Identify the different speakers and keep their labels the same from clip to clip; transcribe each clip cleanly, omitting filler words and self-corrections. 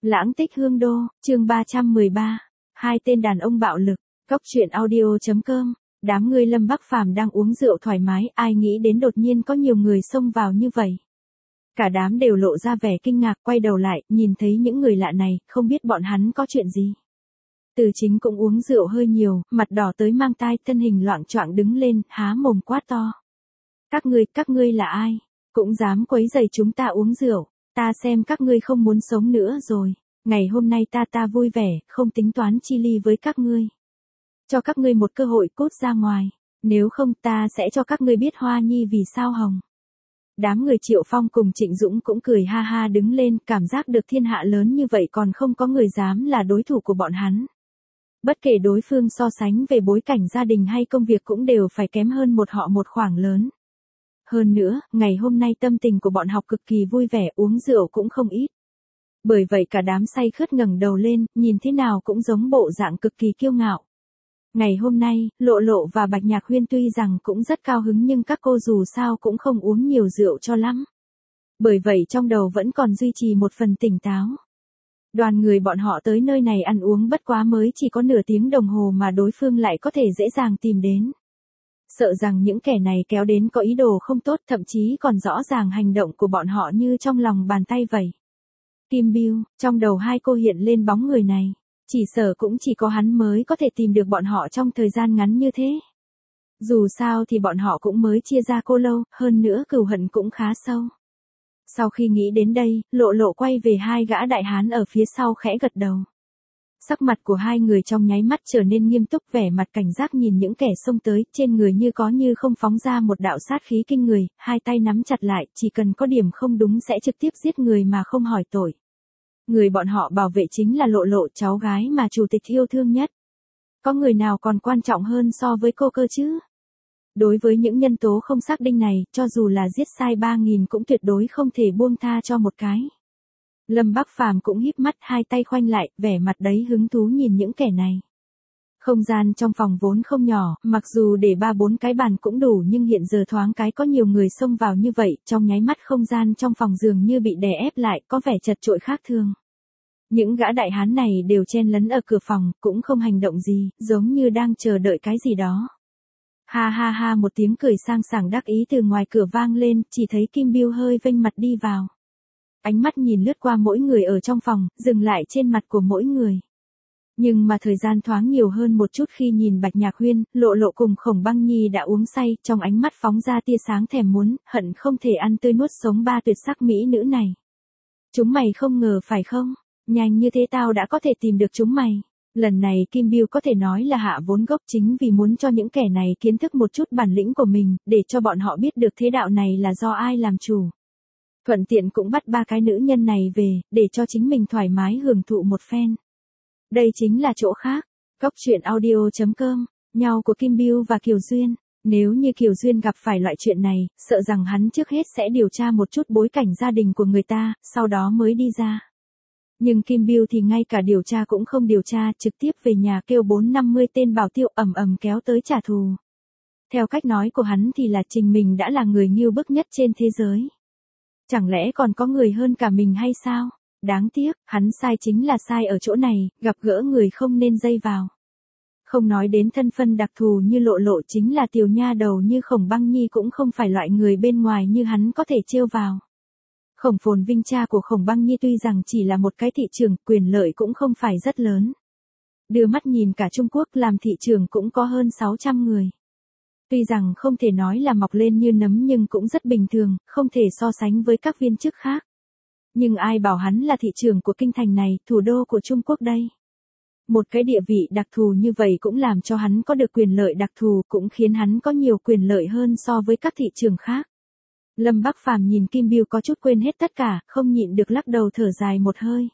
Speaker 1: Lãng tích hương đô, chương 313. Hai tên đàn ông bạo lực. Cốc truyện audio.com. Đám người Lâm Bắc Phàm đang uống rượu thoải mái, ai nghĩ đến đột nhiên có nhiều người xông vào như vậy. Cả đám đều lộ ra vẻ kinh ngạc, quay đầu lại, nhìn thấy những người lạ này, không biết bọn hắn có chuyện gì. Từ Chính cũng uống rượu hơi nhiều, mặt đỏ tới mang tai, thân hình loạng choạng đứng lên, há mồm quát to. Các ngươi là ai? Cũng dám quấy rầy chúng ta uống rượu. Ta xem các ngươi không muốn sống nữa rồi. Ngày hôm nay ta vui vẻ, không tính toán chi ly với các ngươi. Cho các ngươi một cơ hội cút ra ngoài. Nếu không ta sẽ cho các ngươi biết Hoa Nhi vì sao hồng. Đám người Triệu Phong cùng Trịnh Dũng cũng cười ha ha đứng lên, cảm giác được thiên hạ lớn như vậy còn không có người dám là đối thủ của bọn hắn. Bất kể đối phương so sánh về bối cảnh gia đình hay công việc cũng đều phải kém hơn họ một khoảng lớn. Hơn nữa, ngày hôm nay tâm tình của bọn học cực kỳ vui vẻ, uống rượu cũng không ít. Bởi vậy cả đám say khướt ngẩng đầu lên, nhìn thế nào cũng giống bộ dạng cực kỳ kiêu ngạo. Ngày hôm nay, Lộ Lộ và Bạch Nhạc Huyên tuy rằng cũng rất cao hứng nhưng các cô dù sao cũng không uống nhiều rượu cho lắm. Bởi vậy trong đầu vẫn còn duy trì một phần tỉnh táo. Đoàn người bọn họ tới nơi này ăn uống bất quá mới chỉ có nửa tiếng đồng hồ mà đối phương lại có thể dễ dàng tìm đến. Sợ rằng những kẻ này kéo đến có ý đồ không tốt, thậm chí còn rõ ràng hành động của bọn họ như trong lòng bàn tay vậy. Kim Biêu, trong đầu hai cô hiện lên bóng người này. Chỉ sợ cũng chỉ có hắn mới có thể tìm được bọn họ trong thời gian ngắn như thế. Dù sao thì bọn họ cũng mới chia ra cô lâu, hơn nữa cừu hận cũng khá sâu. Sau khi nghĩ đến đây, Lộ Lộ quay về hai gã đại hán ở phía sau khẽ gật đầu. Sắc mặt của hai người trong nháy mắt trở nên nghiêm túc, vẻ mặt cảnh giác nhìn những kẻ xông tới, trên người như có như không phóng ra một đạo sát khí kinh người, hai tay nắm chặt lại, chỉ cần có điểm không đúng sẽ trực tiếp giết người mà không hỏi tội. Người bọn họ bảo vệ chính là Lộ Lộ, cháu gái mà chủ tịch yêu thương nhất. Có người nào còn quan trọng hơn so với cô cơ chứ? Đối với những nhân tố không xác định này, cho dù là giết sai 3.000 cũng tuyệt đối không thể buông tha cho một cái. Lâm Bắc Phàm cũng híp mắt, hai tay khoanh lại, vẻ mặt đấy hứng thú nhìn những kẻ này. Không gian trong phòng vốn không nhỏ, mặc dù để 3-4 cái bàn cũng đủ nhưng hiện giờ thoáng cái có nhiều người xông vào như vậy, trong nháy mắt không gian trong phòng dường như bị đè ép lại, có vẻ chật chội khác thường. Những gã đại hán này đều chen lấn ở cửa phòng, cũng không hành động gì, giống như đang chờ đợi cái gì đó. Ha ha ha, một tiếng cười sang sảng đắc ý từ ngoài cửa vang lên, chỉ thấy Kim Biêu hơi vênh mặt đi vào. Ánh mắt nhìn lướt qua mỗi người ở trong phòng, dừng lại trên mặt của mỗi người. Nhưng mà thời gian thoáng nhiều hơn một chút khi nhìn Bạch Nhạc Huyên, Lộ Lộ cùng Khổng Băng Nhi đã uống say, trong ánh mắt phóng ra tia sáng thèm muốn, hận không thể ăn tươi nuốt sống ba tuyệt sắc mỹ nữ này. Chúng mày không ngờ phải không? Nhanh như thế tao đã có thể tìm được chúng mày. Lần này Kim Biêu có thể nói là hạ vốn gốc chính vì muốn cho những kẻ này kiến thức một chút bản lĩnh của mình, để cho bọn họ biết được thế đạo này là do ai làm chủ. Thuận tiện cũng bắt ba cái nữ nhân này về, để cho chính mình thoải mái hưởng thụ một phen. Đây chính là chỗ khác. Cốc truyện audio.com. Nhau của Kim Biêu và Kiều Duyên. Nếu như Kiều Duyên gặp phải loại chuyện này, sợ rằng hắn trước hết sẽ điều tra một chút bối cảnh gia đình của người ta, sau đó mới đi ra. Nhưng Kim Biêu thì ngay cả điều tra cũng không điều tra, trực tiếp về nhà kêu 4-50 tên bảo tiêu ầm ầm kéo tới trả thù. Theo cách nói của hắn thì là Trình mình đã là người ngưu bức nhất trên thế giới. Chẳng lẽ còn có người hơn cả mình hay sao? Đáng tiếc, hắn sai chính là sai ở chỗ này, gặp gỡ người không nên dây vào. Không nói đến thân phân đặc thù như Lộ Lộ, chính là tiểu nha đầu như Khổng Băng Nhi cũng không phải loại người bên ngoài như hắn có thể trêu vào. Khổng Phồn Vinh cha của Khổng Băng Nhi tuy rằng chỉ là một cái thị trường, quyền lợi cũng không phải rất lớn. Đưa mắt nhìn cả Trung Quốc làm thị trường cũng có hơn 600 người. Tuy rằng không thể nói là mọc lên như nấm nhưng cũng rất bình thường, không thể so sánh với các viên chức khác. Nhưng ai bảo hắn là thị trường của kinh thành này, thủ đô của Trung Quốc đây. Một cái địa vị đặc thù như vậy cũng làm cho hắn có được quyền lợi đặc thù, cũng khiến hắn có nhiều quyền lợi hơn so với các thị trường khác. Lâm Bắc Phàm nhìn Kim Biêu có chút quên hết tất cả, không nhịn được lắc đầu thở dài một hơi.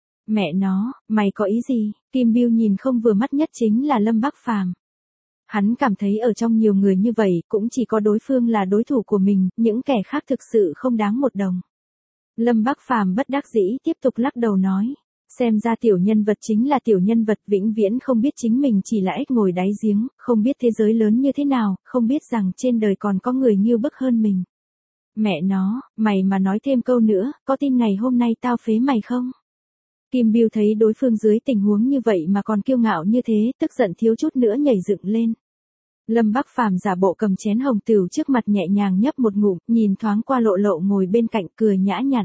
Speaker 1: Mẹ nó, mày có ý gì? Kim Biêu nhìn không vừa mắt nhất chính là Lâm Bắc Phàm. Hắn cảm thấy ở trong nhiều người như vậy, cũng chỉ có đối phương là đối thủ của mình, những kẻ khác thực sự không đáng một đồng. Lâm Bắc Phàm bất đắc dĩ tiếp tục lắc đầu nói. Xem ra tiểu nhân vật chính là tiểu nhân vật, vĩnh viễn không biết chính mình chỉ là ếch ngồi đáy giếng, không biết thế giới lớn như thế nào, không biết rằng trên đời còn có người ngưu bức hơn mình. Mẹ nó, mày mà nói thêm câu nữa, có tin ngày hôm nay tao phế mày không? Kim Biêu thấy đối phương dưới tình huống như vậy mà còn kiêu ngạo như thế, tức giận thiếu chút nữa nhảy dựng lên. Lâm Bắc Phàm giả bộ cầm chén hồng tửu trước mặt nhẹ nhàng nhấp một ngụm, nhìn thoáng qua Lộ Lộ ngồi bên cạnh cười nhã nhặn.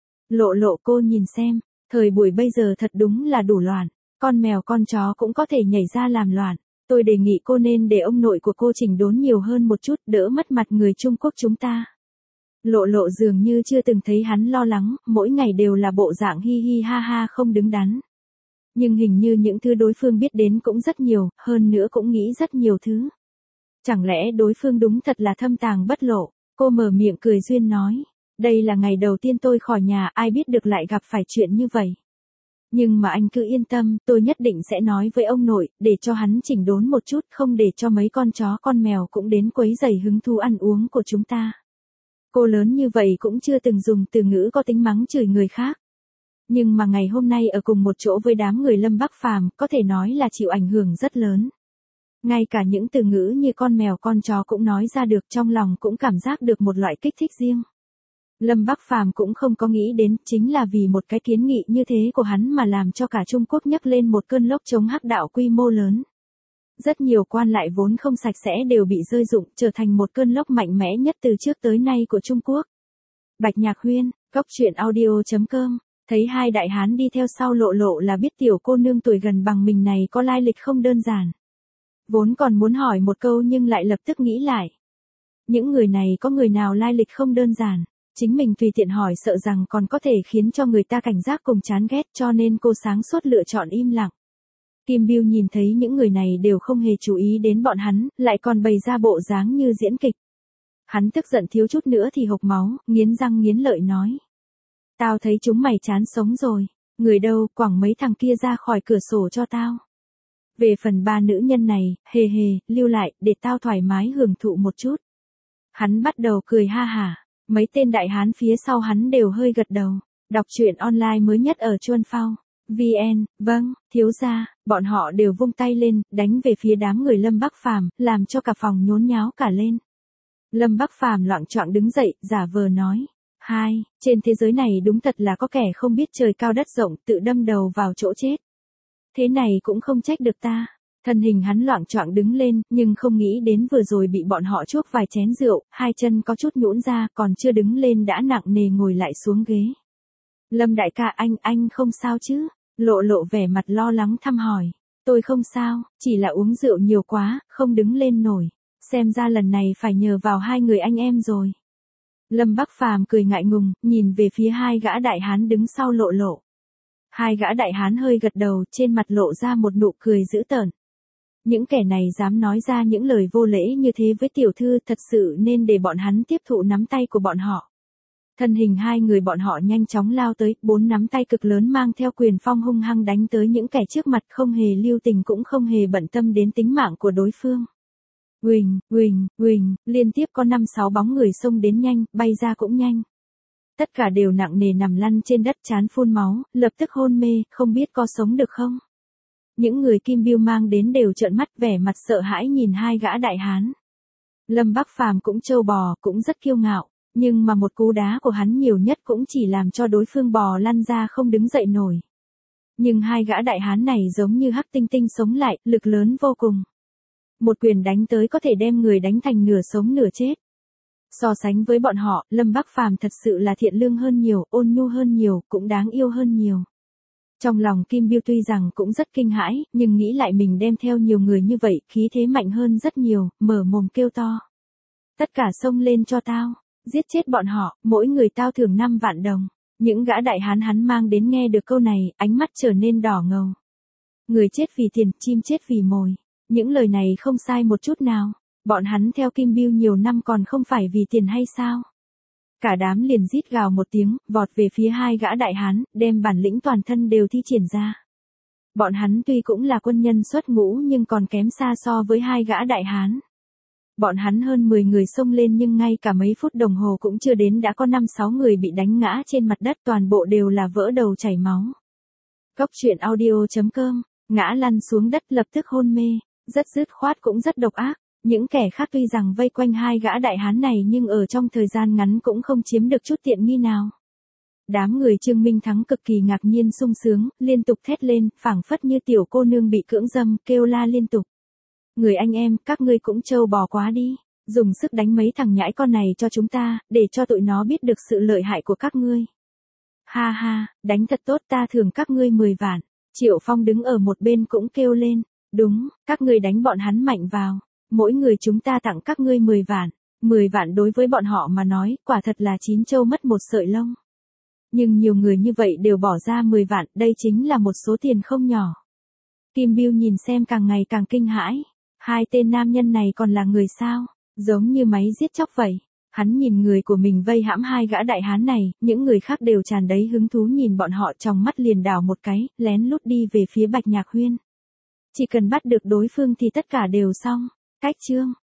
Speaker 1: Lộ Lộ cô nhìn xem, thời buổi bây giờ thật đúng là đủ loạn, con mèo con chó cũng có thể nhảy ra làm loạn. Tôi đề nghị cô nên để ông nội của cô chỉnh đốn nhiều hơn một chút, đỡ mất mặt người Trung Quốc chúng ta. Lộ Lộ dường như chưa từng thấy hắn lo lắng, mỗi ngày đều là bộ dạng hi hi ha ha không đứng đắn. Nhưng hình như những thứ đối phương biết đến cũng rất nhiều, hơn nữa cũng nghĩ rất nhiều thứ. Chẳng lẽ đối phương đúng thật là thâm tàng bất lộ? Cô mở miệng cười duyên nói. Đây là ngày đầu tiên tôi khỏi nhà, ai biết được lại gặp phải chuyện như vậy. Nhưng mà anh cứ yên tâm, tôi nhất định sẽ nói với ông nội, để cho hắn chỉnh đốn một chút, không để cho mấy con chó con mèo cũng đến quấy rầy hứng thú ăn uống của chúng ta. Cô lớn như vậy cũng chưa từng dùng từ ngữ có tính mắng chửi người khác. Nhưng mà ngày hôm nay ở cùng một chỗ với đám người Lâm Bắc Phàm, có thể nói là chịu ảnh hưởng rất lớn. Ngay cả những từ ngữ như con mèo con chó cũng nói ra được, trong lòng cũng cảm giác được một loại kích thích riêng. Lâm Bắc Phàm cũng không có nghĩ đến, chính là vì một cái kiến nghị như thế của hắn mà làm cho cả Trung Quốc nhấc lên một cơn lốc chống hắc đạo quy mô lớn. Rất nhiều quan lại vốn không sạch sẽ đều bị rơi rụng, trở thành một cơn lốc mạnh mẽ nhất từ trước tới nay của Trung Quốc. Bạch Nhạc Huyên, Cóc Truyện Audio.com, thấy hai đại hán đi theo sau Lộ Lộ là biết tiểu cô nương tuổi gần bằng mình này có lai lịch không đơn giản. Vốn còn muốn hỏi một câu nhưng lại lập tức nghĩ lại. Những người này có người nào lai lịch không đơn giản, chính mình tùy tiện hỏi sợ rằng còn có thể khiến cho người ta cảnh giác cùng chán ghét, cho nên cô sáng suốt lựa chọn im lặng. Kim Biêu nhìn thấy những người này đều không hề chú ý đến bọn hắn, lại còn bày ra bộ dáng như diễn kịch. Hắn tức giận thiếu chút nữa thì hộc máu, nghiến răng nghiến lợi nói. Tao thấy chúng mày chán sống rồi, người đâu, quẳng mấy thằng kia ra khỏi cửa sổ cho tao. Về phần ba nữ nhân này, hề hề, lưu lại, để tao thoải mái hưởng thụ một chút. Hắn bắt đầu cười ha hả, mấy tên đại hán phía sau hắn đều hơi gật đầu. Đọc truyện online mới nhất ở Chuan Phao VN, vâng, thiếu gia, bọn họ đều vung tay lên, đánh về phía đám người Lâm Bắc Phàm, làm cho cả phòng nhốn nháo cả lên. Lâm Bắc Phàm loạng choạng đứng dậy, giả vờ nói. Trên thế giới này đúng thật là có kẻ không biết trời cao đất rộng, tự đâm đầu vào chỗ chết. Thế này cũng không trách được ta. Thân hình hắn loạng choạng đứng lên, nhưng không nghĩ đến vừa rồi bị bọn họ chuốc vài chén rượu, hai chân có chút nhũn ra, còn chưa đứng lên đã nặng nề ngồi lại xuống ghế. Lâm đại ca anh không sao chứ? Lộ Lộ vẻ mặt lo lắng thăm hỏi. Tôi không sao, chỉ là uống rượu nhiều quá, không đứng lên nổi. Xem ra lần này phải nhờ vào hai người anh em rồi. Lâm Bắc Phàm cười ngại ngùng, nhìn về phía hai gã đại hán đứng sau Lộ Lộ. Hai gã đại hán hơi gật đầu, trên mặt lộ ra một nụ cười dữ tợn. Những kẻ này dám nói ra những lời vô lễ như thế với tiểu thư, thật sự nên để bọn hắn tiếp thụ nắm tay của bọn họ. Thân hình hai người bọn họ nhanh chóng lao tới, bốn nắm tay cực lớn mang theo quyền phong hung hăng đánh tới những kẻ trước mặt, không hề lưu tình cũng không hề bận tâm đến tính mạng của đối phương. Huỳnh, liên tiếp có 5-6 bóng người xông đến nhanh, bay ra cũng nhanh. Tất cả đều nặng nề nằm lăn trên đất chán phun máu, lập tức hôn mê, không biết có sống được không. Những người Kim Biêu mang đến đều trợn mắt vẻ mặt sợ hãi nhìn hai gã đại hán. Lâm Bắc Phàm cũng trâu bò, cũng rất kiêu ngạo, nhưng mà một cú đá của hắn nhiều nhất cũng chỉ làm cho đối phương bò lăn ra không đứng dậy nổi. Nhưng hai gã đại hán này giống như hắc tinh tinh sống lại, lực lớn vô cùng. Một quyền đánh tới có thể đem người đánh thành nửa sống nửa chết. So sánh với bọn họ, Lâm Bắc Phàm thật sự là thiện lương hơn nhiều, ôn nhu hơn nhiều, cũng đáng yêu hơn nhiều. Trong lòng Kim Biêu tuy rằng cũng rất kinh hãi, nhưng nghĩ lại mình đem theo nhiều người như vậy, khí thế mạnh hơn rất nhiều, mở mồm kêu to. Tất cả xông lên cho tao, giết chết bọn họ, mỗi người tao thưởng 5 vạn đồng. Những gã đại hán hắn mang đến nghe được câu này, ánh mắt trở nên đỏ ngầu. Người chết vì tiền, chim chết vì mồi. Những lời này không sai một chút nào. Bọn hắn theo Kim Biêu nhiều năm còn không phải vì tiền hay sao? Cả đám liền rít gào một tiếng, vọt về phía hai gã đại hán, đem bản lĩnh toàn thân đều thi triển ra. Bọn hắn tuy cũng là quân nhân xuất ngũ nhưng còn kém xa so với hai gã đại hán. Bọn hắn hơn 10 người xông lên nhưng ngay cả mấy phút đồng hồ cũng chưa đến đã có 5-6 người bị đánh ngã trên mặt đất, toàn bộ đều là vỡ đầu chảy máu. Cóc Truyện Audio.com, ngã lăn xuống đất lập tức hôn mê, rất dứt khoát cũng rất độc ác. Những kẻ khác tuy rằng vây quanh hai gã đại hán này nhưng ở trong thời gian ngắn cũng không chiếm được chút tiện nghi nào. Đám người Trương Minh Thắng cực kỳ ngạc nhiên sung sướng, liên tục thét lên, phảng phất như tiểu cô nương bị cưỡng dâm, kêu la liên tục. Người anh em, các ngươi cũng trâu bò quá đi. Dùng sức đánh mấy thằng nhãi con này cho chúng ta, để cho tụi nó biết được sự lợi hại của các ngươi. Ha ha, đánh thật tốt, ta thưởng các ngươi 10 vạn. Triệu Phong đứng ở một bên cũng kêu lên. Đúng, các ngươi đánh bọn hắn mạnh vào. Mỗi người chúng ta tặng các ngươi 10 vạn. 10 vạn đối với bọn họ mà nói, quả thật là chín châu mất một sợi lông. Nhưng nhiều người như vậy đều bỏ ra 10 vạn, đây chính là một số tiền không nhỏ. Kim Biêu nhìn xem càng ngày càng kinh hãi. Hai tên nam nhân này còn là người sao? Giống như máy giết chóc vậy. Hắn nhìn người của mình vây hãm hai gã đại hán này, những người khác đều tràn đầy hứng thú nhìn bọn họ, trong mắt liền đảo một cái, lén lút đi về phía Bạch Nhạc Huyên. Chỉ cần bắt được đối phương thì tất cả đều xong. Cách chương